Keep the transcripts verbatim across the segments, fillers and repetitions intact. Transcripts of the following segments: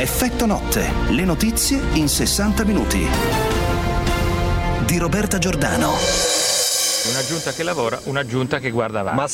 Effetto notte, le notizie in sessanta minuti. Di Roberta Giordano. Una giunta che lavora, una giunta che guarda avanti.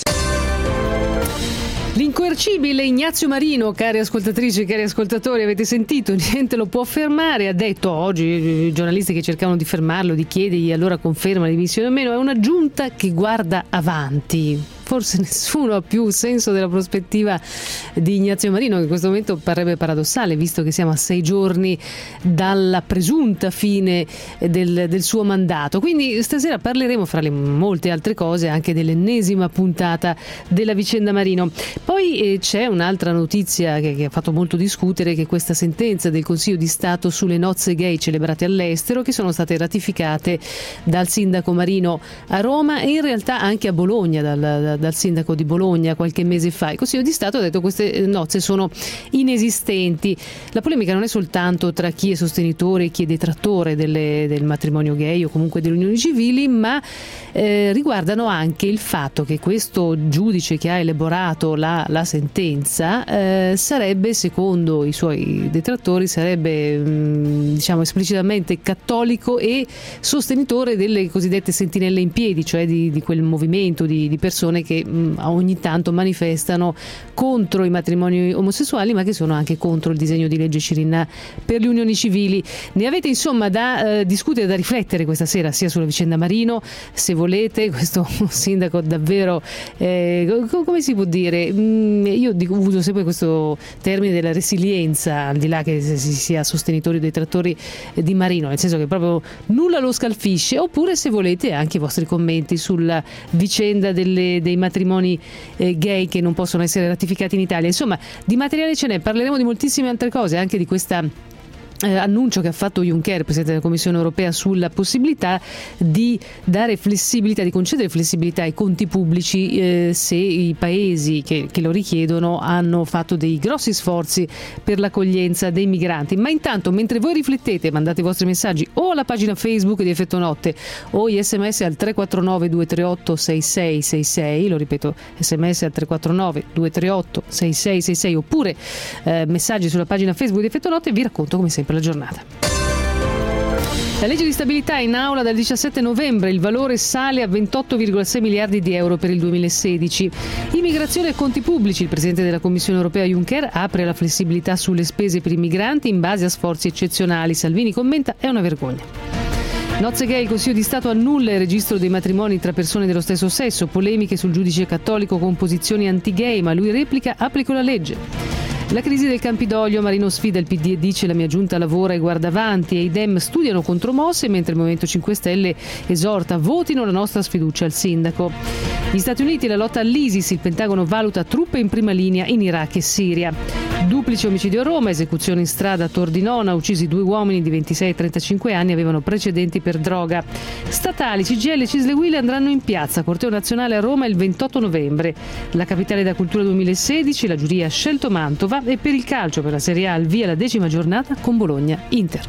L'incoercibile Ignazio Marino, cari ascoltatrici e cari ascoltatori, avete sentito, niente lo può fermare, ha detto oggi i giornalisti che cercavano di fermarlo, di chiedergli allora conferma le dimissioni o meno, è una giunta che guarda avanti. Forse nessuno ha più senso della prospettiva di Ignazio Marino, che in questo momento parrebbe paradossale, visto che siamo a sei giorni dalla presunta fine del, del suo mandato. Quindi stasera parleremo, fra le molte altre cose, anche dell'ennesima puntata della vicenda Marino. Poi eh, c'è un'altra notizia che, che ha fatto molto discutere, che è questa sentenza del Consiglio di Stato sulle nozze gay celebrate all'estero, che sono state ratificate dal sindaco Marino a Roma e in realtà anche a Bologna, dal, dal dal sindaco di Bologna qualche mese fa. Il Consiglio di Stato ha detto che queste nozze sono inesistenti. La polemica non è soltanto tra chi è sostenitore e chi è detrattore delle, del matrimonio gay o comunque delle unioni civili, ma eh, riguardano anche il fatto che questo giudice che ha elaborato la, la sentenza eh, sarebbe, secondo i suoi detrattori, sarebbe mh, diciamo esplicitamente cattolico e sostenitore delle cosiddette sentinelle in piedi, cioè di, di quel movimento di, di persone che mh, ogni tanto manifestano contro i matrimoni omosessuali, ma che sono anche contro il disegno di legge Cirinnà per le unioni civili. Ne avete insomma da eh, discutere, da riflettere questa sera, sia sulla vicenda Marino, se volete, questo sindaco davvero eh, come si può dire, mh, io dico, uso sempre questo termine della resilienza, al di là che si sia sostenitori o detrattori di Marino, nel senso che proprio nulla lo scalfisce. Oppure, se volete, anche i vostri commenti sulla vicenda delle, dei matrimoni eh, gay che non possono essere ratificati in Italia. Insomma, di materiale ce n'è, parleremo di moltissime altre cose, anche di questa Eh, annuncio che ha fatto Juncker, Presidente della Commissione Europea, sulla possibilità di dare flessibilità, di concedere flessibilità ai conti pubblici eh, se i paesi che, che lo richiedono hanno fatto dei grossi sforzi per l'accoglienza dei migranti. Ma intanto, mentre voi riflettete, mandate i vostri messaggi o alla pagina Facebook di Effetto Notte o gli sms al tre quattro nove due tre otto sei sei sei sei, lo ripeto, sms al tre quattro nove due tre otto sei sei sei sei, oppure eh, messaggi sulla pagina Facebook di Effetto Notte, e vi racconto come sempre per la giornata. La legge di stabilità è in aula dal diciassette novembre, il valore sale a ventotto virgola sei miliardi di euro per il duemilasedici. Immigrazione e conti pubblici, il Presidente della Commissione Europea Juncker apre la flessibilità sulle spese per i migranti in base a sforzi eccezionali. Salvini commenta: è una vergogna. Nozze gay, il Consiglio di Stato annulla il registro dei matrimoni tra persone dello stesso sesso, polemiche sul giudice cattolico con posizioni anti-gay, ma lui replica: applico la legge. La crisi del Campidoglio, Marino sfida il P D e dice: la mia giunta lavora e guarda avanti, e i Dem studiano contromosse, mentre il Movimento cinque Stelle esorta: votino la nostra sfiducia al sindaco. Gli Stati Uniti, la lotta all'ISIS, il Pentagono valuta truppe in prima linea in Iraq e Siria. Duplice omicidio a Roma, esecuzione in strada a Tordinona, uccisi due uomini di ventisei e trentacinque anni, avevano precedenti per droga. Statali, C G I L e Cisle Will andranno in piazza, corteo nazionale a Roma il ventotto novembre. La capitale da cultura duemilasedici, la giuria ha scelto Mantova. E per il calcio, per la Serie A, al via la decima giornata con Bologna-Inter.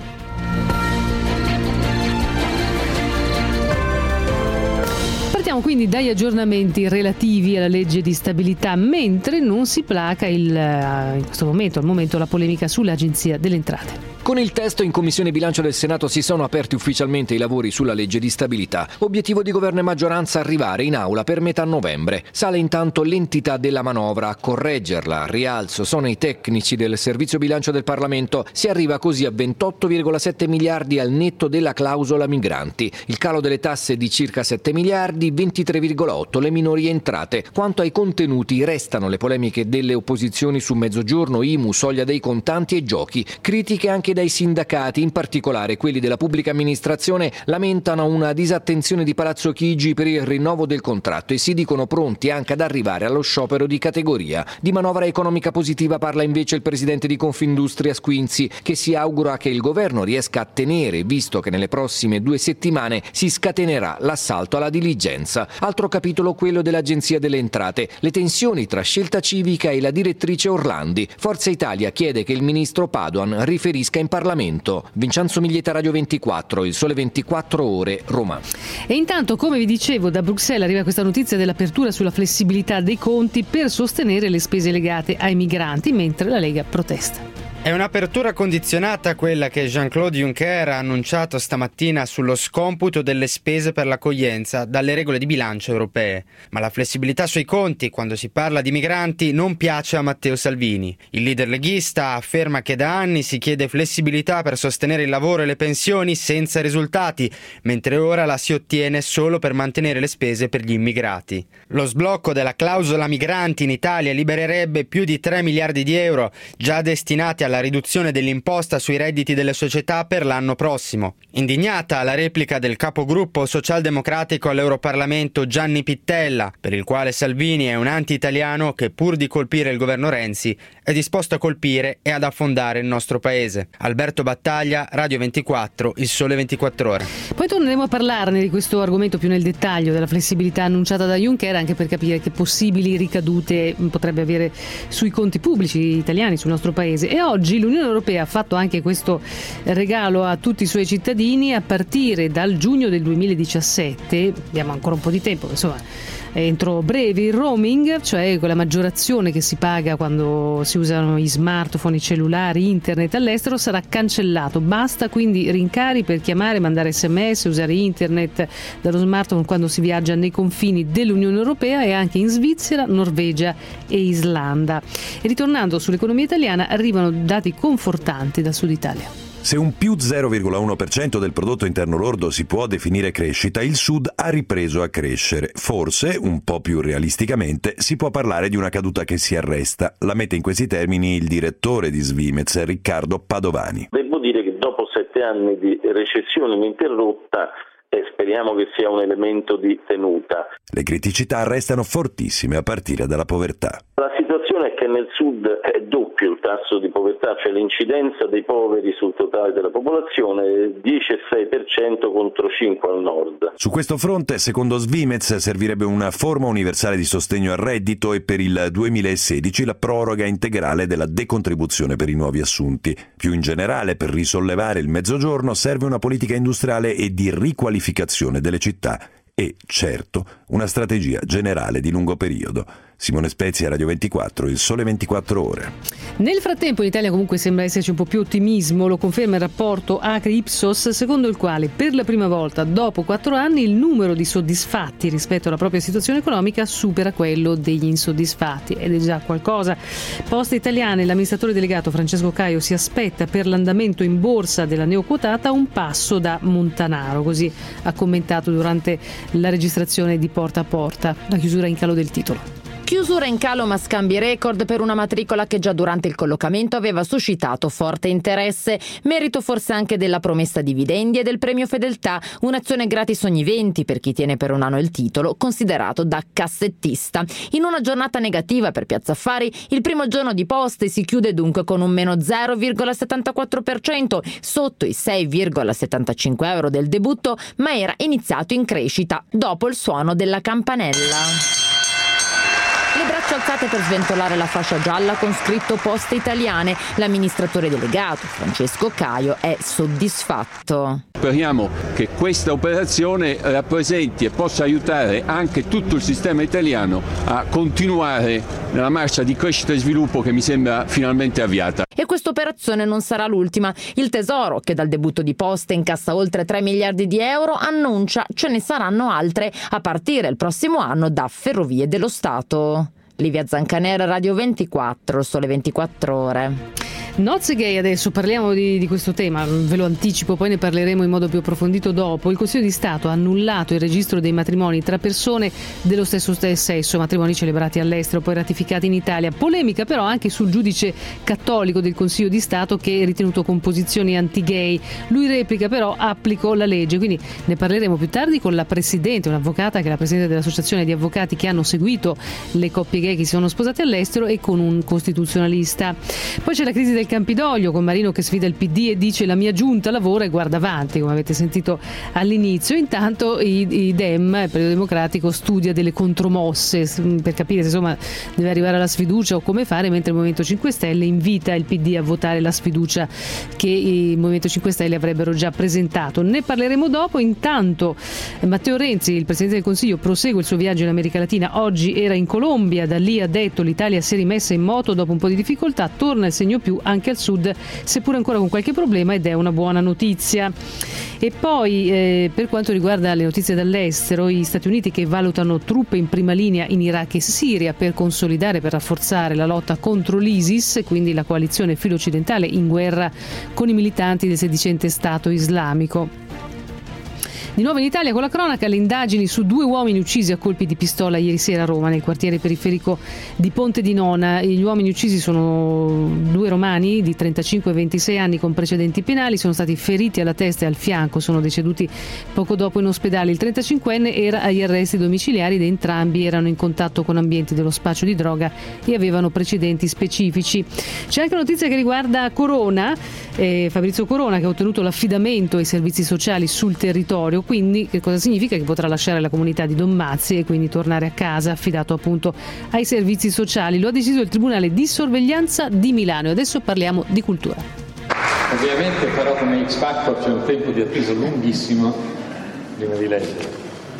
Partiamo quindi dagli aggiornamenti relativi alla legge di stabilità, mentre non si placa il, in questo momento, al momento, la polemica sull'Agenzia delle Entrate. Con il testo in Commissione Bilancio del Senato si sono aperti ufficialmente i lavori sulla legge di stabilità. Obiettivo di governo e maggioranza: arrivare in aula per metà novembre. Sale intanto l'entità della manovra. A correggerla, al rialzo, sono i tecnici del Servizio Bilancio del Parlamento. Si arriva così a ventotto virgola sette miliardi al netto della clausola migranti. Il calo delle tasse di circa sette miliardi, ventitré virgola otto le minori entrate. Quanto ai contenuti, restano le polemiche delle opposizioni su Mezzogiorno, I M U, soglia dei contanti e giochi. Critiche anche dai sindacati, in particolare quelli della pubblica amministrazione, lamentano una disattenzione di Palazzo Chigi per il rinnovo del contratto e si dicono pronti anche ad arrivare allo sciopero di categoria. Di manovra economica positiva parla invece il presidente di Confindustria Squinzi, che si augura che il governo riesca a tenere, visto che nelle prossime due settimane si scatenerà l'assalto alla diligenza. Altro capitolo quello dell'Agenzia delle Entrate, le tensioni tra Scelta Civica e la direttrice Orlandi. Forza Italia chiede che il ministro Padoan riferisca in Parlamento. Vincenzo Miglietta, Radio ventiquattro, Il Sole ventiquattro Ore, Roma. E intanto, come vi dicevo, da Bruxelles arriva questa notizia dell'apertura sulla flessibilità dei conti per sostenere le spese legate ai migranti, mentre la Lega protesta. È un'apertura condizionata quella che Jean-Claude Juncker ha annunciato stamattina sullo scomputo delle spese per l'accoglienza dalle regole di bilancio europee. Ma la flessibilità sui conti, quando si parla di migranti, non piace a Matteo Salvini. Il leader leghista afferma che da anni si chiede flessibilità per sostenere il lavoro e le pensioni senza risultati, mentre ora la si ottiene solo per mantenere le spese per gli immigrati. Lo sblocco della clausola migranti in Italia libererebbe più di tre miliardi di euro, già destinati alla riduzione dell'imposta sui redditi delle società per l'anno prossimo. Indignata la replica del capogruppo socialdemocratico all'Europarlamento Gianni Pittella, per il quale Salvini è un anti-italiano che pur di colpire il governo Renzi è disposto a colpire e ad affondare il nostro paese. Alberto Battaglia, Radio ventiquattro, Il Sole ventiquattro Ore. Poi torneremo a parlarne di questo argomento più nel dettaglio, della flessibilità annunciata da Juncker, anche per capire che possibili ricadute potrebbe avere sui conti pubblici italiani, sul nostro paese. E oggi l'Unione Europea ha fatto anche questo regalo a tutti i suoi cittadini a partire dal giugno del duemiladiciassette. Abbiamo ancora un po' di tempo, insomma. Entro breve il roaming, cioè quella maggiorazione che si paga quando si usano gli smartphone, i cellulari, internet all'estero, sarà cancellato. Basta quindi rincari per chiamare, mandare sms, usare internet dallo smartphone quando si viaggia nei confini dell'Unione Europea e anche in Svizzera, Norvegia e Islanda. E ritornando sull'economia italiana, arrivano dati confortanti dal Sud Italia. Se un più zero virgola uno per cento del prodotto interno lordo si può definire crescita, il Sud ha ripreso a crescere. Forse, un po' più realisticamente, si può parlare di una caduta che si arresta. La mette in questi termini il direttore di Svimez, Riccardo Padovani. Devo dire che dopo sette anni di recessione ininterrotta, e speriamo che sia un elemento di tenuta. Le criticità restano fortissime a partire dalla povertà. La situazione è che nel Sud è doppio il tasso di povertà, cioè l'incidenza dei poveri sul totale della popolazione, dieci virgola sei per cento contro cinque al nord. Su questo fronte, secondo Svimez, servirebbe una forma universale di sostegno al reddito e per il duemilasedici la proroga integrale della decontribuzione per i nuovi assunti. Più in generale, per risollevare il mezzogiorno serve una politica industriale e di riqualificazione delle città e, certo, una strategia generale di lungo periodo. Simone Spezia, Radio ventiquattro, Il Sole ventiquattro Ore. Nel frattempo in Italia comunque sembra esserci un po' più ottimismo, lo conferma il rapporto Acri-Ipsos, secondo il quale per la prima volta dopo quattro anni il numero di soddisfatti rispetto alla propria situazione economica supera quello degli insoddisfatti, ed è già qualcosa. Poste Italiane, l'amministratore delegato Francesco Caio si aspetta per l'andamento in borsa della neoquotata un passo da Montanaro, così ha commentato durante la registrazione di Porta a Porta, la chiusura in calo del titolo. Chiusura in calo ma scambi record per una matricola che già durante il collocamento aveva suscitato forte interesse, merito forse anche della promessa dividendi e del premio fedeltà, un'azione gratis ogni venti per chi tiene per un anno il titolo, considerato da cassettista. In una giornata negativa per Piazza Affari, il primo giorno di Poste si chiude dunque con un meno zero virgola settantaquattro per cento, sotto i sei virgola settantacinque euro del debutto, ma era iniziato in crescita dopo il suono della campanella. Le braccia alzate per sventolare la fascia gialla con scritto Poste Italiane. L'amministratore delegato Francesco Caio è soddisfatto. Speriamo che questa operazione rappresenti e possa aiutare anche tutto il sistema italiano a continuare nella marcia di crescita e sviluppo che mi sembra finalmente avviata. E questa operazione non sarà l'ultima. Il Tesoro, che dal debutto di Poste incassa oltre tre miliardi di euro, annuncia ce ne saranno altre a partire il prossimo anno da Ferrovie dello Stato. Livia Zancanera, Radio ventiquattro, Sole ventiquattro Ore. Nozze gay, adesso parliamo di, di questo tema, ve lo anticipo, poi ne parleremo in modo più approfondito dopo. Il Consiglio di Stato ha annullato il registro dei matrimoni tra persone dello stesso sesso, matrimoni celebrati all'estero, poi ratificati in Italia. Polemica però anche sul giudice cattolico del Consiglio di Stato che è ritenuto con posizioni anti-gay. Lui replica però applico la legge, quindi ne parleremo più tardi con la Presidente, un'avvocata che è la Presidente dell'Associazione di Avvocati che hanno seguito le coppie gay che si sono sposate all'estero e con un costituzionalista. Poi c'è la crisi del Campidoglio con Marino che sfida il P D e dice la mia giunta lavora e guarda avanti, come avete sentito all'inizio. Intanto i, i Dem, il Partito Democratico, studia delle contromosse per capire se insomma deve arrivare alla sfiducia o come fare, mentre il Movimento cinque Stelle invita il P D a votare la sfiducia che il Movimento cinque Stelle avrebbero già presentato. Ne parleremo dopo. Intanto Matteo Renzi, il Presidente del Consiglio, prosegue il suo viaggio in America Latina. Oggi era in Colombia, da lì ha detto l'Italia si è rimessa in moto dopo un po' di difficoltà, torna il segno più anche al sud, seppure ancora con qualche problema, ed è una buona notizia. E poi eh, per quanto riguarda le notizie dall'estero, gli Stati Uniti che valutano truppe in prima linea in Iraq e Siria per consolidare, per rafforzare la lotta contro l'ISIS, quindi la coalizione filo-occidentale in guerra con i militanti del sedicente Stato islamico. Di nuovo in Italia con la cronaca, le indagini su due uomini uccisi a colpi di pistola ieri sera a Roma, nel quartiere periferico di Ponte di Nona. Gli uomini uccisi sono due romani di trentacinque e ventisei anni con precedenti penali, sono stati feriti alla testa e al fianco, sono deceduti poco dopo in ospedale. Il trentacinquenne era agli arresti domiciliari ed entrambi erano in contatto con ambienti dello spaccio di droga e avevano precedenti specifici. C'è anche notizia che riguarda Corona, eh, Fabrizio Corona, che ha ottenuto l'affidamento ai servizi sociali sul territorio. Quindi che cosa significa? Che potrà lasciare la comunità di Dommazzi e quindi tornare a casa affidato appunto ai servizi sociali. Lo ha deciso il Tribunale di Sorveglianza di Milano. E adesso parliamo di cultura. Ovviamente però come X Factor c'è un tempo di attesa lunghissimo prima di leggere.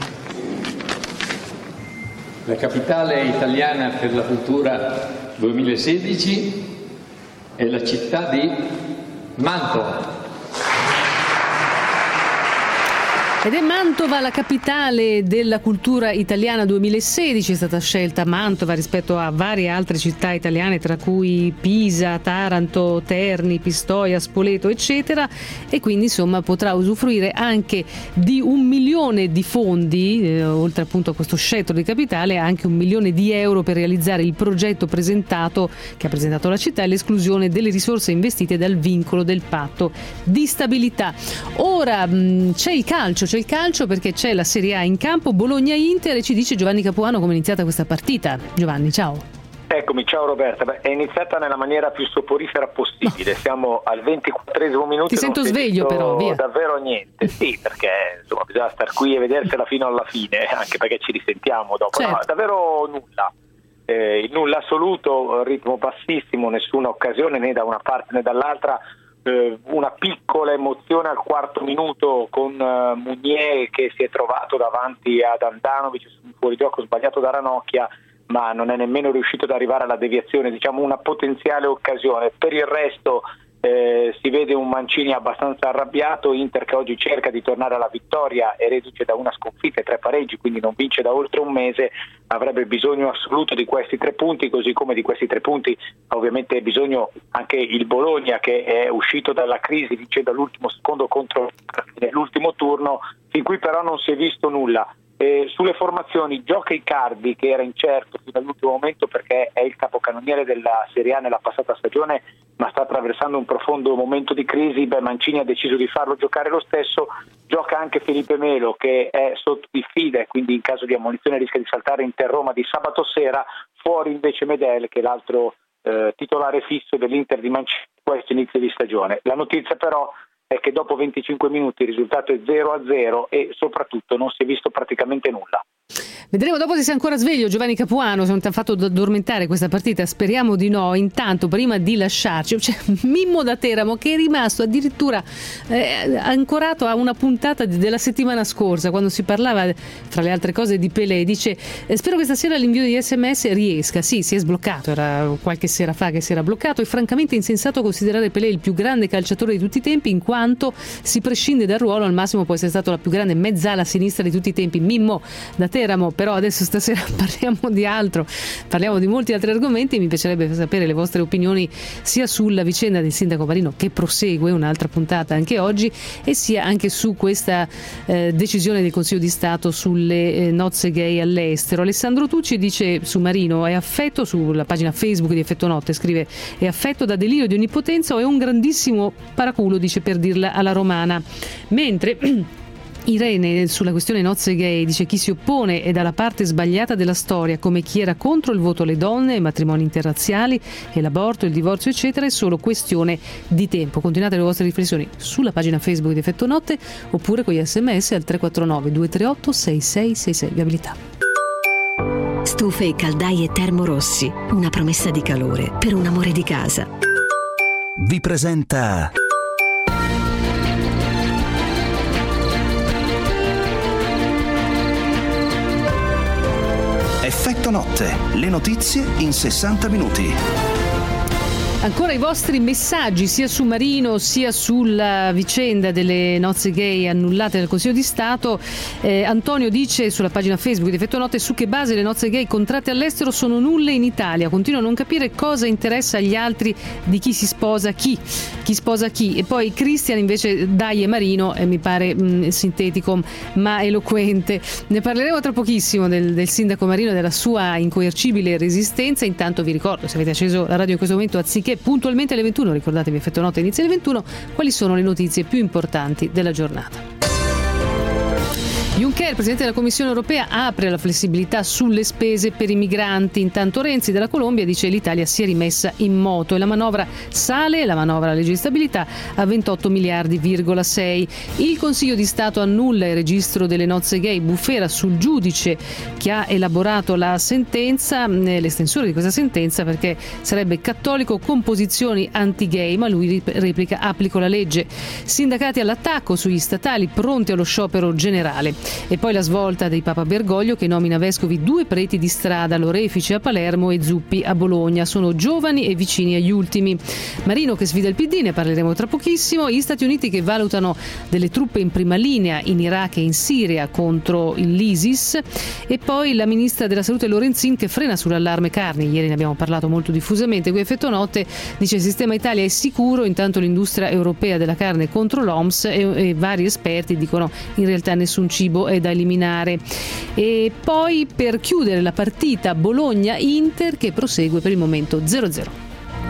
La capitale italiana per la cultura duemilasedici è la città di Mantova. Ed è Mantova la capitale della cultura italiana duemilasedici, è stata scelta Mantova rispetto a varie altre città italiane, tra cui Pisa, Taranto, Terni, Pistoia, Spoleto, eccetera, e quindi insomma potrà usufruire anche di un milione di fondi, eh, oltre appunto a questo scettro di capitale, anche un milione di euro per realizzare il progetto presentato, che ha presentato la città, e l'esclusione delle risorse investite dal vincolo del patto di stabilità. Ora mh, c'è il calcio, c'è il calcio perché c'è la Serie A in campo, Bologna-Inter, e ci dice Giovanni Capuano come è iniziata questa partita. Giovanni, ciao. Eccomi, ciao Roberta. Beh, è iniziata nella maniera più soporifera possibile. No. Siamo al ventiquattresimo minuto. Ti sento sveglio però, via. Davvero niente. Sì, perché insomma bisogna star qui e vedersela fino alla fine, anche perché ci risentiamo dopo. Certo. No, davvero nulla. Eh, il nulla assoluto, ritmo bassissimo, nessuna occasione né da una parte né dall'altra. Una piccola emozione al quarto minuto con uh, Munier che si è trovato davanti ad Andanovic su un fuorigioco sbagliato da Ranocchia, ma non è nemmeno riuscito ad arrivare alla deviazione, diciamo una potenziale occasione. Per il resto eh, si vede un Mancini abbastanza arrabbiato, Inter che oggi cerca di tornare alla vittoria, è reduce da una sconfitta e tre pareggi, quindi non vince da oltre un mese, avrebbe bisogno assoluto di questi tre punti, così come di questi tre punti ovviamente ha bisogno anche il Bologna, che è uscito dalla crisi vincendo all'ultimo secondo contro l'ultimo turno, fin qui però non si è visto nulla. Eh, sulle formazioni gioca Icardi, che era incerto fino all'ultimo momento perché è il capocannoniere della Serie A nella passata stagione, ma sta attraversando un profondo momento di crisi. Beh, Mancini ha deciso di farlo giocare lo stesso. Gioca anche Felipe Melo, che è sotto diffida e quindi in caso di ammonizione rischia di saltare Inter-Roma di sabato sera. Fuori invece Medel, che è l'altro eh, titolare fisso dell'Inter di Mancini questo inizio di stagione. La notizia però è che dopo venticinque minuti il risultato è zero a zero e soprattutto non si è visto praticamente nulla. Vedremo dopo se sei ancora sveglio, Giovanni Capuano, se non ti ha fatto addormentare questa partita, speriamo di no. Intanto, prima di lasciarci, c'è Mimmo da Teramo che è rimasto addirittura eh, ancorato a una puntata di, della settimana scorsa, quando si parlava, fra le altre cose, di Pelé. Dice, eh, spero che stasera l'invio di sms riesca. Sì, si è sbloccato, era qualche sera fa che si era bloccato. È francamente insensato considerare Pelé il più grande calciatore di tutti i tempi, in quanto si prescinde dal ruolo, al massimo può essere stato la più grande mezzala sinistra di tutti i tempi. Mimmo da Teramo. Però adesso stasera parliamo di altro, parliamo di molti altri argomenti e mi piacerebbe sapere le vostre opinioni sia sulla vicenda del sindaco Marino, che prosegue un'altra puntata anche oggi, e sia anche su questa eh, decisione del Consiglio di Stato sulle eh, nozze gay all'estero. Alessandro Tucci dice su Marino: è affetto, sulla pagina Facebook di Effetto Notte scrive, è affetto da delirio di onnipotenza o è un grandissimo paraculo, dice, per dirla alla romana. Mentre Irene sulla questione nozze gay dice: chi si oppone è dalla parte sbagliata della storia, come chi era contro il voto alle donne, i matrimoni interrazziali e l'aborto, il divorzio eccetera, è solo questione di tempo. Continuate le vostre riflessioni sulla pagina Facebook di Effetto Notte oppure con gli sms al tre quattro nove due tre otto sei sei sei sei. Viabilità. Stufe e caldaie Termorossi, una promessa di calore per un amore di casa. Vi presenta Effetto Notte, le notizie in sessanta minuti. Ancora i vostri messaggi sia su Marino sia sulla vicenda delle nozze gay annullate dal Consiglio di Stato. eh, Antonio dice sulla pagina Facebook di Effetto Notte: su che base le nozze gay contratte all'estero sono nulle in Italia, continuo a non capire cosa interessa agli altri di chi si sposa chi chi sposa chi. E poi Cristian invece dai e Marino, e mi pare mh, sintetico ma eloquente. Ne parleremo tra pochissimo del, del sindaco Marino e della sua incoercibile resistenza. Intanto vi ricordo, se avete acceso la radio in questo momento, anziché puntualmente alle ventuno, ricordatevi Effetto Notte inizia alle ventuno, quali sono le notizie più importanti della giornata. Juncker, presidente della Commissione europea, apre la flessibilità sulle spese per i migranti. Intanto Renzi della Colombia dice l'Italia si è rimessa in moto e la manovra sale, la manovra legge di stabilità, a ventotto miliardi virgola sei. Il Consiglio di Stato annulla il registro delle nozze gay, bufera sul giudice che ha elaborato la sentenza, l'estensione di questa sentenza, perché sarebbe cattolico con posizioni anti-gay, ma lui replica: applico la legge. Sindacati all'attacco sugli statali, pronti allo sciopero generale. E poi la svolta dei Papa Bergoglio, che nomina vescovi due preti di strada, Lorefice a Palermo e Zuppi a Bologna. Sono giovani e vicini agli ultimi. Marino che sfida il P D, ne parleremo tra pochissimo. Gli Stati Uniti che valutano delle truppe in prima linea in Iraq e in Siria contro l'ISIS. E poi la ministra della Salute Lorenzin che frena sull'allarme carni. Ieri ne abbiamo parlato molto diffusamente qui a Effetto Notte. Dice il sistema Italia è sicuro, intanto l'industria europea della carne contro l'O M S e, e vari esperti dicono in realtà nessun cibo è da eliminare. E poi per chiudere la partita Bologna-Inter che prosegue per il momento zero a zero.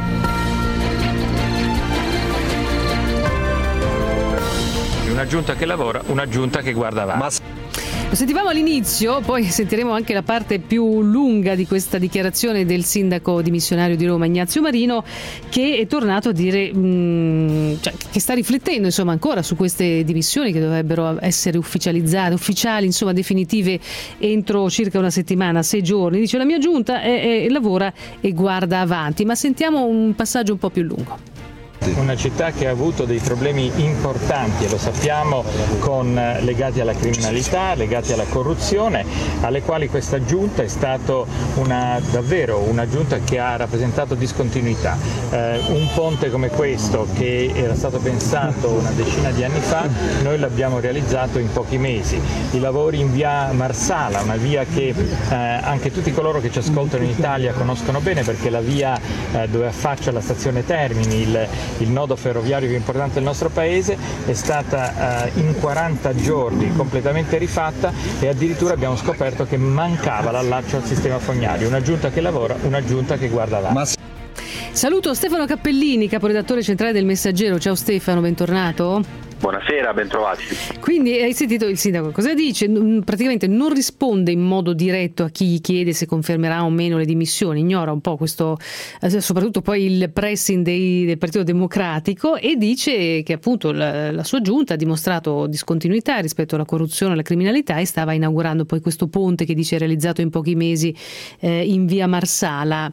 Una giunta che lavora, una giunta che guarda avanti. Lo sentivamo all'inizio, poi sentiremo anche la parte più lunga di questa dichiarazione del sindaco dimissionario di Roma Ignazio Marino, che è tornato a dire mh, cioè, che sta riflettendo insomma ancora su queste dimissioni che dovrebbero essere ufficializzate, ufficiali, insomma definitive entro circa una settimana, sei giorni. Dice: la mia giunta è, è, lavora e guarda avanti. Ma sentiamo un passaggio un po' più lungo. Una città che ha avuto dei problemi importanti, e lo sappiamo, con, legati alla criminalità, legati alla corruzione, alle quali questa giunta è stata una, davvero una giunta che ha rappresentato discontinuità. Eh, un ponte come questo, che era stato pensato una decina di anni fa, noi l'abbiamo realizzato in pochi mesi. I lavori in via Marsala, una via che eh, anche tutti coloro che ci ascoltano in Italia conoscono bene, perché la via eh, dove affaccia la stazione Termini, il il nodo ferroviario più importante del nostro paese, è stata eh, in quaranta giorni completamente rifatta, e addirittura abbiamo scoperto che mancava l'allaccio al sistema fognario. Una giunta che lavora, una giunta che guarda avanti. Saluto Stefano Cappellini, caporedattore centrale del Messaggero. Ciao Stefano, bentornato. Buonasera, bentrovati. Quindi hai sentito il sindaco cosa dice? Praticamente non risponde in modo diretto a chi gli chiede se confermerà o meno le dimissioni, ignora un po' questo, soprattutto poi il pressing dei, del Partito Democratico, e dice che appunto la, la sua giunta ha dimostrato discontinuità rispetto alla corruzione e alla criminalità, e stava inaugurando poi questo ponte che dice realizzato in pochi mesi eh, in via Marsala.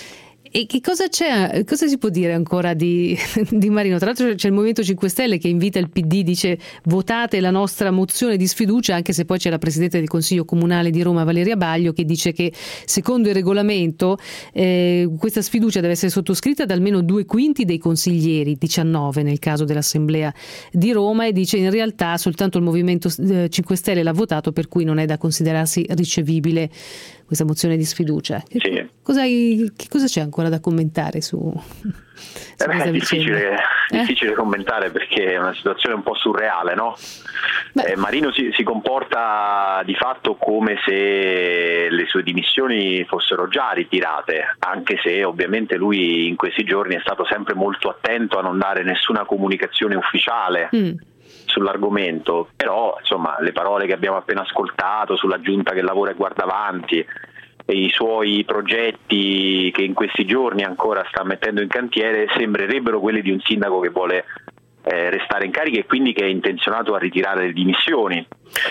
E che cosa c'è? Cosa si può dire ancora di, di Marino? Tra l'altro c'è il Movimento cinque Stelle che invita il P D, dice votate la nostra mozione di sfiducia, anche se poi c'è la Presidente del Consiglio Comunale di Roma Valeria Baglio che dice che secondo il regolamento eh, questa sfiducia deve essere sottoscritta da almeno due quinti dei consiglieri, diciannove nel caso dell'Assemblea di Roma, e dice in realtà soltanto il Movimento cinque Stelle l'ha votato, per cui non è da considerarsi ricevibile questa mozione di sfiducia. Sì. Cosa, che cosa c'è ancora da commentare su, su eh beh, è difficile, eh? difficile commentare, perché è una situazione un po' surreale, no? Eh, Marino si, si comporta di fatto come se le sue dimissioni fossero già ritirate, anche se ovviamente lui in questi giorni è stato sempre molto attento a non dare nessuna comunicazione ufficiale mm. sull'argomento. Però insomma le parole che abbiamo appena ascoltato sulla giunta che lavora e guarda avanti, e i suoi progetti che in questi giorni ancora sta mettendo in cantiere, sembrerebbero quelli di un sindaco che vuole eh, restare in carica e quindi che è intenzionato a ritirare le dimissioni.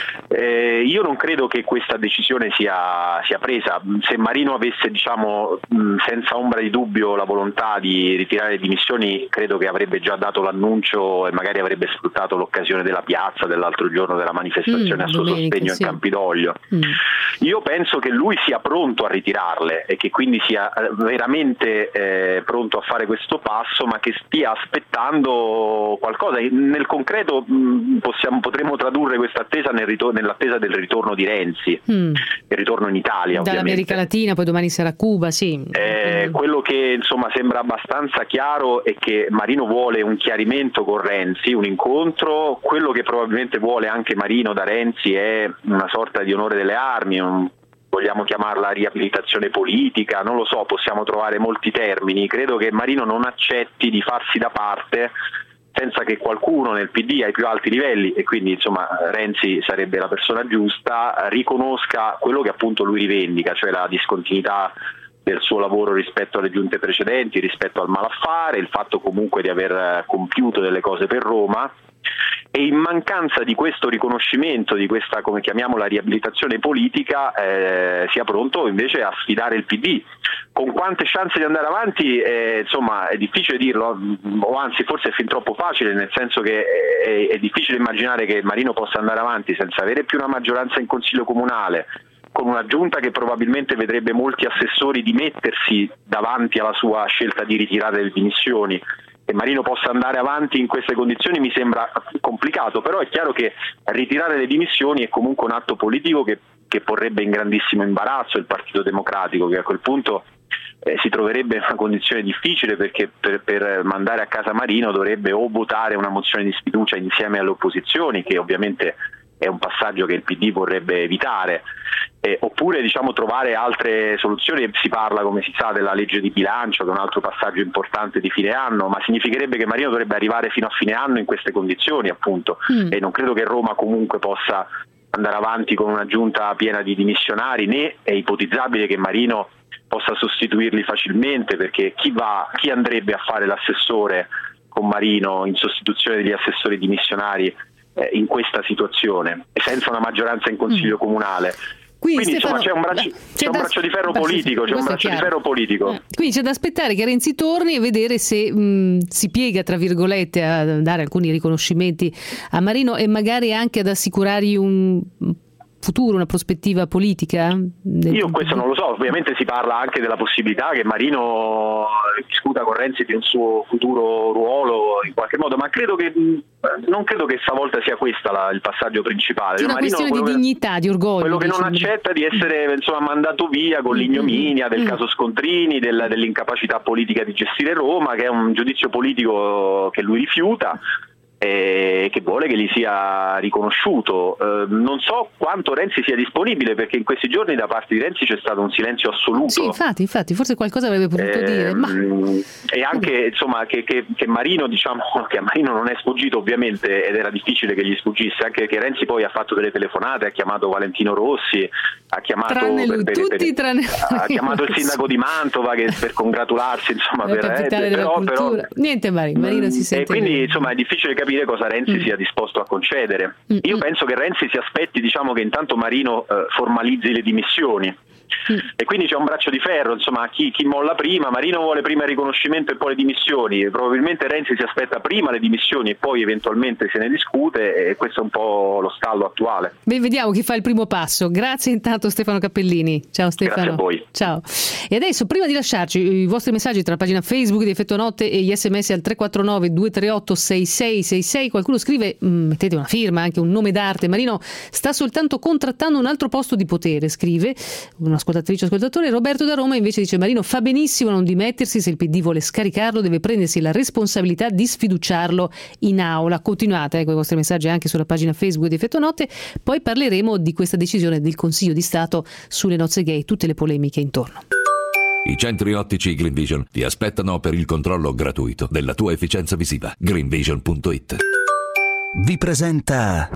Eh, io non credo che questa decisione sia, sia presa. Se Marino avesse, diciamo, senza ombra di dubbio la volontà di ritirare le dimissioni, credo che avrebbe già dato l'annuncio e magari avrebbe sfruttato l'occasione della piazza dell'altro giorno della manifestazione mm, a suo domenica, sostegno sì. in Campidoglio. Mm. Io penso che lui sia pronto a ritirarle e che quindi sia veramente eh, pronto a fare questo passo, ma che stia aspettando qualcosa. Nel concreto mh, possiamo, potremmo tradurre questa attesa nel ritor- nell'attesa del ritorno di Renzi, mm. il ritorno in Italia dall'America Latina, poi domani sarà Cuba, sì. Eh, mm. Quello che insomma sembra abbastanza chiaro è che Marino vuole un chiarimento con Renzi, un incontro. Quello che probabilmente vuole anche Marino da Renzi è una sorta di onore delle armi, un, vogliamo chiamarla riabilitazione politica, non lo so, possiamo trovare molti termini. Credo che Marino non accetti di farsi da parte senza che qualcuno nel P D ai più alti livelli, e quindi insomma Renzi sarebbe la persona giusta, riconosca quello che appunto lui rivendica, cioè la discontinuità del suo lavoro rispetto alle giunte precedenti, rispetto al malaffare, il fatto comunque di aver compiuto delle cose per Roma. E in mancanza di questo riconoscimento, di questa, come chiamiamola, riabilitazione politica, eh, sia pronto invece a sfidare il P D. Con quante chance di andare avanti, eh, insomma, è difficile dirlo, o anzi forse è fin troppo facile, nel senso che è, è difficile immaginare che Marino possa andare avanti senza avere più una maggioranza in Consiglio Comunale, con una giunta che probabilmente vedrebbe molti assessori dimettersi davanti alla sua scelta di ritirare le dimissioni. Che Marino possa andare avanti in queste condizioni mi sembra complicato, però è chiaro che ritirare le dimissioni è comunque un atto politico che, che porrebbe in grandissimo imbarazzo il Partito Democratico, che a quel punto eh, si troverebbe in una condizione difficile, perché per, per mandare a casa Marino dovrebbe o votare una mozione di sfiducia insieme alle opposizioni, che ovviamente è un passaggio che il P D vorrebbe evitare, eh, oppure diciamo trovare altre soluzioni. Si parla, come si sa, della legge di bilancio, che è un altro passaggio importante di fine anno, ma significherebbe che Marino dovrebbe arrivare fino a fine anno in queste condizioni, appunto, mm. e non credo che Roma comunque possa andare avanti con una giunta piena di dimissionari, né è ipotizzabile che Marino possa sostituirli facilmente, perché chi va, chi andrebbe a fare l'assessore con Marino in sostituzione degli assessori dimissionari in questa situazione e senza una maggioranza in Consiglio mm. Comunale. Quindi, Quindi Stefano, insomma c'è un braccio, c'è c'è un da, braccio di ferro beh, politico, sì, c'è un braccio di ferro politico. Eh, quindi c'è da aspettare che Renzi torni e vedere se mh, si piega, tra virgolette, a dare alcuni riconoscimenti a Marino e magari anche ad assicurargli un futuro, una prospettiva politica? Io questo non lo so, ovviamente si parla anche della possibilità che Marino discuta con Renzi di un suo futuro ruolo in qualche modo, ma credo che non credo che stavolta sia questa la, il passaggio principale. È una Marino, questione di dignità, di orgoglio. Quello che non accetta di essere insomma mandato via con l'ignominia del caso Scontrini, del, dell'incapacità politica di gestire Roma, che è un giudizio politico che lui rifiuta e che vuole che gli sia riconosciuto. Eh, non so quanto Renzi sia disponibile, perché in questi giorni da parte di Renzi c'è stato un silenzio assoluto. Sì, infatti, infatti forse qualcosa avrebbe potuto eh, dire. Ma... E anche insomma che, che, che Marino, diciamo che a Marino non è sfuggito ovviamente, ed era difficile che gli sfuggisse, anche che Renzi poi ha fatto delle telefonate, ha chiamato Valentino Rossi, ha chiamato, tranne lui, per, tutti per, tranne ha chiamato il sindaco di Mantova che, per congratularsi insomma per, eh, però, però niente Marino, Marino si sente e quindi bene. Insomma è difficile capire cosa Renzi mm. sia disposto a concedere. Mm. Io penso che Renzi si aspetti diciamo che intanto Marino eh, formalizzi le dimissioni. Mm. E quindi c'è un braccio di ferro, insomma chi, chi molla prima. Marino vuole prima il riconoscimento e poi le dimissioni, probabilmente Renzi si aspetta prima le dimissioni e poi eventualmente se ne discute, e questo è un po' lo stallo attuale. Beh, vediamo chi fa il primo passo. Grazie intanto Stefano Cappellini. Ciao Stefano. Grazie a voi. Ciao. E adesso, prima di lasciarci i vostri messaggi tra la pagina Facebook di Effetto Notte e gli sms al tre quattro nove due tre otto sei sei sei sei, qualcuno scrive, mettete una firma, anche un nome d'arte, Marino sta soltanto contrattando un altro posto di potere, scrive un'ascoltatrice ascoltatore. Roberto da Roma invece dice: Marino fa benissimo a non dimettersi, se il P D vuole scaricarlo deve prendersi la responsabilità di sfiduciarlo in aula. Continuate eh, con i vostri messaggi anche sulla pagina Facebook di Effetto Notte, poi parleremo di questa decisione del Consiglio di Stato sulle nozze gay, tutte le polemiche intorno. I centri ottici Green Vision ti aspettano per il controllo gratuito della tua efficienza visiva. green vision punto it vi presenta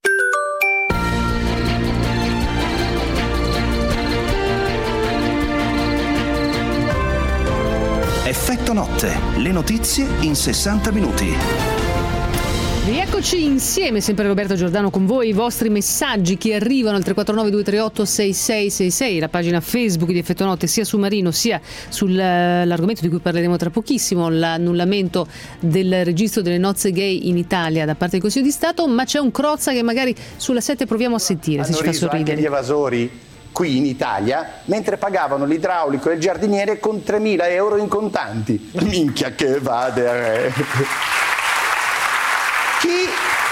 Effetto Notte, le notizie in sessanta minuti. Rieccoci insieme, sempre Roberto Giordano con voi, i vostri messaggi che arrivano al tre quattro nove due tre otto sei sei sei sei, la pagina Facebook di Effetto Notte, sia su Marino sia sull'argomento di cui parleremo tra pochissimo, l'annullamento del registro delle nozze gay in Italia da parte del Consiglio di Stato. Ma c'è un Crozza che magari sulla sette proviamo a sentire. Hanno se ci fa sorridere anche gli evasori qui in Italia, mentre pagavano l'idraulico e il giardiniere con tremila euro in contanti. Minchia che vadere! Chi...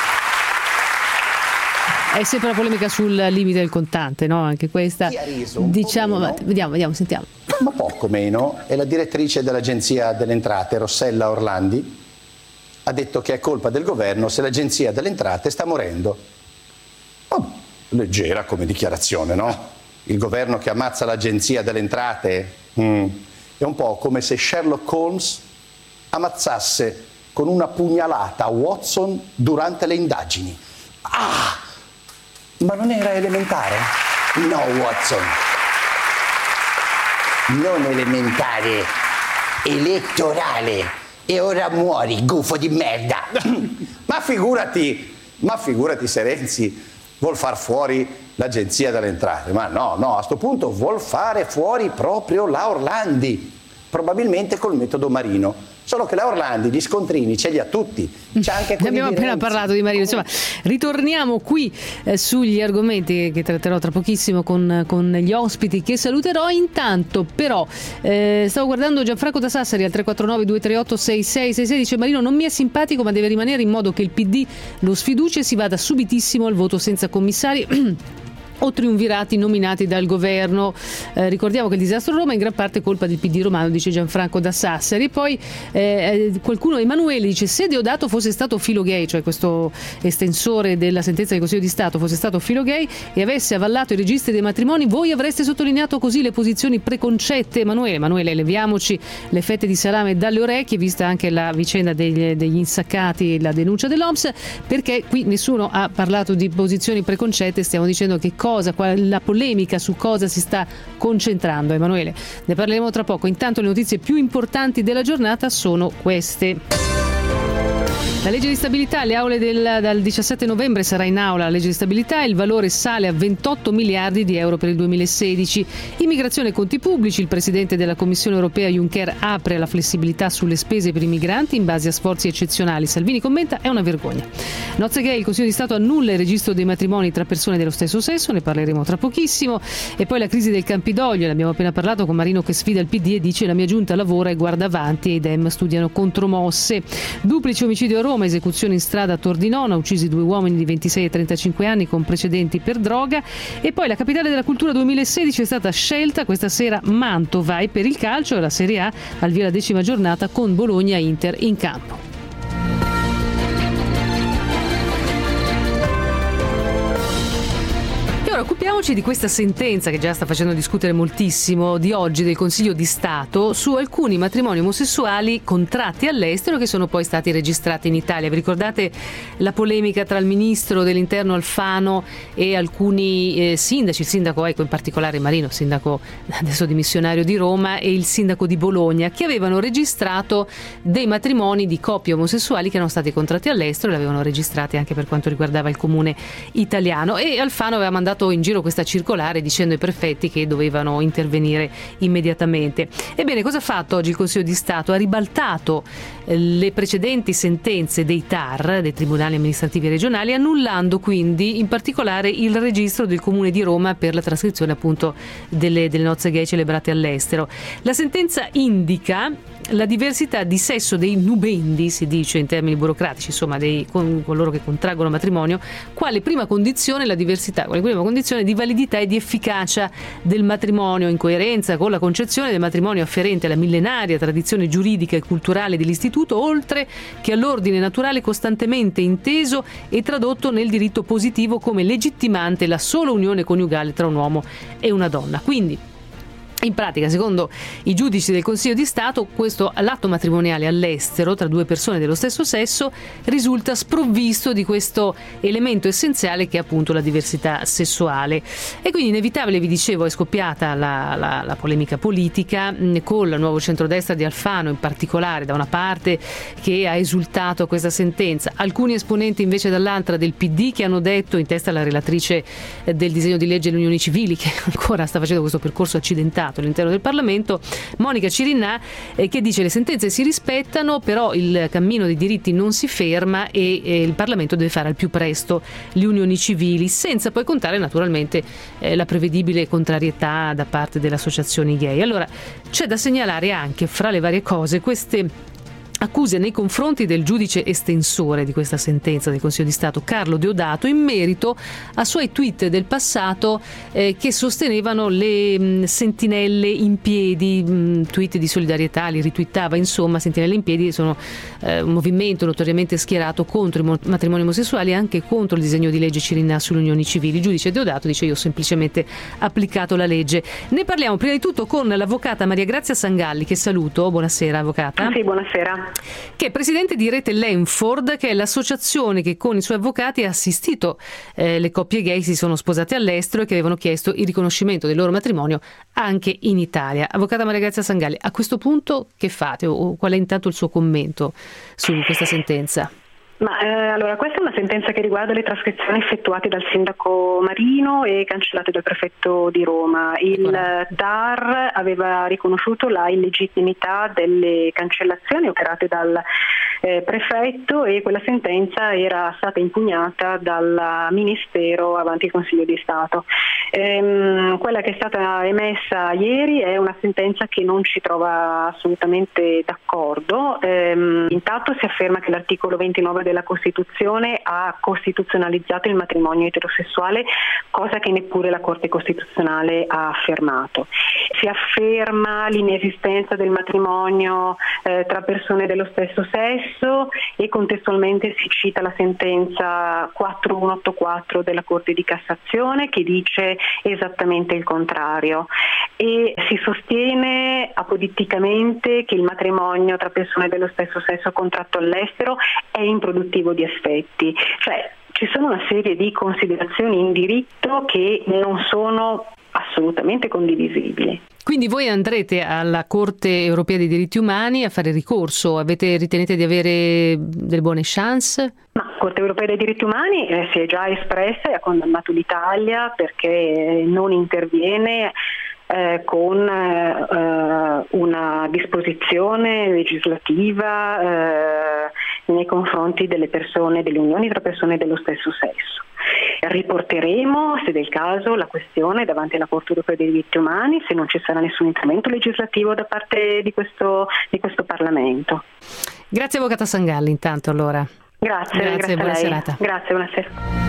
È sempre la polemica sul limite del contante, no? Anche questa. Chi ha riso un diciamo, po' meno, vediamo, vediamo, sentiamo. Ma poco meno, è la direttrice dell'Agenzia delle Entrate, Rossella Orlandi, ha detto che è colpa del governo se l'Agenzia delle Entrate sta morendo. Oh, leggera come dichiarazione, no? Il governo che ammazza l'Agenzia delle Entrate mm, è un po' come se Sherlock Holmes ammazzasse con una pugnalata Watson durante le indagini. Ah! Ma non era elementare? No, Watson. Non elementare, elettorale. E ora muori, gufo di merda. Ma figurati, ma figurati se Renzi vuol far fuori l'Agenzia delle Entrate. Ma no, no, a sto punto vuol fare fuori proprio la Orlandi. Probabilmente col metodo Marino. Solo che la Orlandi gli scontrini ce li ha tutti. C'è anche ne abbiamo appena Renzi. parlato di Marino. Insomma, ritorniamo qui eh, sugli argomenti che tratterò tra pochissimo con, con gli ospiti che saluterò. Intanto però eh, stavo guardando Gianfranco da Sassari al tre quattro nove due tre otto sei sei sei sei, dice: Marino non mi è simpatico, ma deve rimanere in modo che il P D lo sfiduci e si vada subitissimo al voto senza commissari o triunvirati nominati dal governo. Eh, ricordiamo che il disastro a Roma è in gran parte colpa del P D romano, dice Gianfranco da Sassari. Poi eh, qualcuno, Emanuele, dice: se Deodato fosse stato filo gay, cioè questo estensore della sentenza del Consiglio di Stato fosse stato filo gay e avesse avallato i registri dei matrimoni, voi avreste sottolineato così le posizioni preconcette. Emanuele, Emanuele, leviamoci le fette di salame dalle orecchie, vista anche la vicenda degli, degli insaccati e la denuncia dell'O M S, perché qui nessuno ha parlato di posizioni preconcette, stiamo dicendo che cosa Cosa, la polemica su cosa si sta concentrando. Emanuele, ne parleremo tra poco. Intanto le notizie più importanti della giornata sono queste. La legge di stabilità, le aule del, dal diciassette novembre sarà in aula la legge di stabilità e il valore sale a ventotto miliardi di euro per il duemilasedici. Immigrazione e conti pubblici, il presidente della Commissione europea Juncker apre la flessibilità sulle spese per i migranti in base a sforzi eccezionali. Salvini commenta: è una vergogna. Nozze gay, il Consiglio di Stato annulla il registro dei matrimoni tra persone dello stesso sesso, ne parleremo tra pochissimo. E poi la crisi del Campidoglio, ne abbiamo appena parlato con Marino che sfida il P D e dice: la mia giunta lavora e guarda avanti e i Dem studiano contromosse. Duplice omicidio a Roma, esecuzione in strada a Tordinona, uccisi due uomini di ventisei e trentacinque anni con precedenti per droga. E poi la capitale della cultura duemilasedici è stata scelta questa sera Mantova, e per il calcio la Serie A al via la decima giornata con Bologna-Inter in campo. Ora occupiamoci di questa sentenza che già sta facendo discutere moltissimo di oggi del Consiglio di Stato su alcuni matrimoni omosessuali contratti all'estero che sono poi stati registrati in Italia. Vi ricordate la polemica tra il ministro dell'Interno Alfano e alcuni eh, sindaci, il sindaco ecco in particolare Marino, sindaco adesso dimissionario di Roma, e il sindaco di Bologna, che avevano registrato dei matrimoni di coppie omosessuali che erano stati contratti all'estero e li avevano registrati anche per quanto riguardava il comune italiano, e Alfano aveva mandato in giro questa circolare dicendo ai prefetti che dovevano intervenire immediatamente. Ebbene, cosa ha fatto oggi il Consiglio di Stato? Ha ribaltato le precedenti sentenze dei T A R, dei tribunali amministrativi regionali, annullando quindi in particolare il registro del Comune di Roma per la trascrizione appunto delle, delle nozze gay celebrate all'estero. La sentenza indica la diversità di sesso dei nubendi, si dice in termini burocratici, insomma dei con coloro che contraggono matrimonio, quale prima condizione la diversità, quale prima condizione di validità e di efficacia del matrimonio, in coerenza con la concezione del matrimonio afferente alla millenaria tradizione giuridica e culturale dell'istituto, oltre che all'ordine naturale costantemente inteso e tradotto nel diritto positivo come legittimante la sola unione coniugale tra un uomo e una donna. Quindi, in pratica, secondo i giudici del Consiglio di Stato, questo l'atto matrimoniale all'estero tra due persone dello stesso sesso risulta sprovvisto di questo elemento essenziale che è appunto la diversità sessuale. E quindi inevitabile, vi dicevo, è scoppiata la, la, la polemica politica con il nuovo centrodestra di Alfano, in particolare da una parte che ha esultato a questa sentenza, alcuni esponenti invece dall'altra del P D che hanno detto, in testa alla relatrice del disegno di legge delle unioni civili, che ancora sta facendo questo percorso accidentato, Stato all'interno del Parlamento, Monica Cirinnà, eh, che dice: le sentenze si rispettano, però il cammino dei diritti non si ferma e, e il Parlamento deve fare al più presto le unioni civili, senza poi contare naturalmente eh, la prevedibile contrarietà da parte delle associazioni gay. Allora, c'è da segnalare anche, fra le varie cose, queste accuse nei confronti del giudice estensore di questa sentenza del Consiglio di Stato, Carlo Deodato, in merito a suoi tweet del passato eh, che sostenevano le mh, sentinelle in piedi, mh, tweet di solidarietà, li ritwittava. Insomma, sentinelle in piedi sono eh, un movimento notoriamente schierato contro i matrimoni omosessuali e anche contro il disegno di legge Cirinnà sulle unioni civili. Il giudice Deodato dice: io ho semplicemente applicato la legge. Ne parliamo prima di tutto con l'avvocata Maria Grazia Sangalli, che saluto. Buonasera, avvocata. Sì, buonasera. Che è presidente di Rete Lenford, che è l'associazione che con i suoi avvocati ha assistito eh, le coppie gay si sono sposate all'estero e che avevano chiesto il riconoscimento del loro matrimonio anche in Italia. Avvocata Maria Grazia Sangalli, a questo punto che fate, o qual è intanto il suo commento su questa sentenza? Ma eh, allora, questa è una sentenza che riguarda le trascrizioni effettuate dal sindaco Marino e cancellate dal prefetto di Roma. Il D A R aveva riconosciuto la illegittimità delle cancellazioni operate dal eh, prefetto e quella sentenza era stata impugnata dal Ministero avanti il Consiglio di Stato. Ehm, quella che è stata emessa ieri è una sentenza che non ci trova assolutamente d'accordo. Ehm, intanto si afferma che l'articolo ventinove della Costituzione ha costituzionalizzato il matrimonio eterosessuale, cosa che neppure la Corte Costituzionale ha affermato. Si afferma l'inesistenza del matrimonio eh, tra persone dello stesso sesso e contestualmente si cita la sentenza quattro mille centoottantaquattro della Corte di Cassazione, che dice esattamente il contrario, e si sostiene apoditticamente che il matrimonio tra persone dello stesso sesso contratto all'estero è improduttivo di effetti. Cioè, ci sono una serie di considerazioni in diritto che non sono assolutamente condivisibili. Quindi voi andrete alla Corte Europea dei Diritti Umani a fare ricorso? Avete, ritenete di avere delle buone chance? Ma la Corte Europea dei Diritti Umani eh, si è già espressa e ha condannato l'Italia perché non interviene Eh, con eh, una disposizione legislativa eh, nei confronti delle persone, delle unioni tra persone dello stesso sesso. Riporteremo, se del caso, la questione davanti alla Corte Europea dei Diritti Umani se non ci sarà nessun intervento legislativo da parte di questo, di questo Parlamento. Grazie avvocata Sangalli intanto allora. Grazie, grazie, grazie buona a lei. serata. Grazie, buonasera.